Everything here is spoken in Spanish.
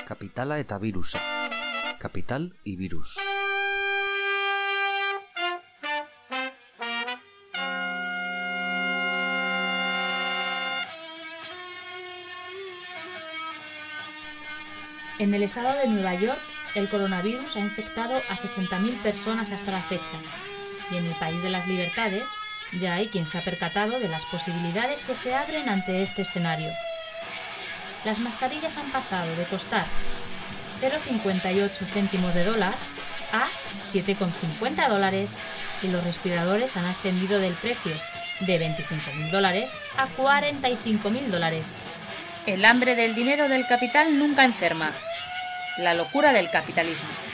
Kapitala eta virusa. Capital y virus. En el estado de Nueva York, el coronavirus ha infectado a 60.000 personas hasta la fecha, y en el país de las libertades ya hay quien se ha percatado de las posibilidades que se abren ante este escenario. Las mascarillas han pasado de costar 0,58 céntimos de dólar a 7,50 dólares y los respiradores han ascendido del precio de 25.000 dólares a 45.000 dólares. El hambre del dinero del capital nunca enferma. La locura del capitalismo.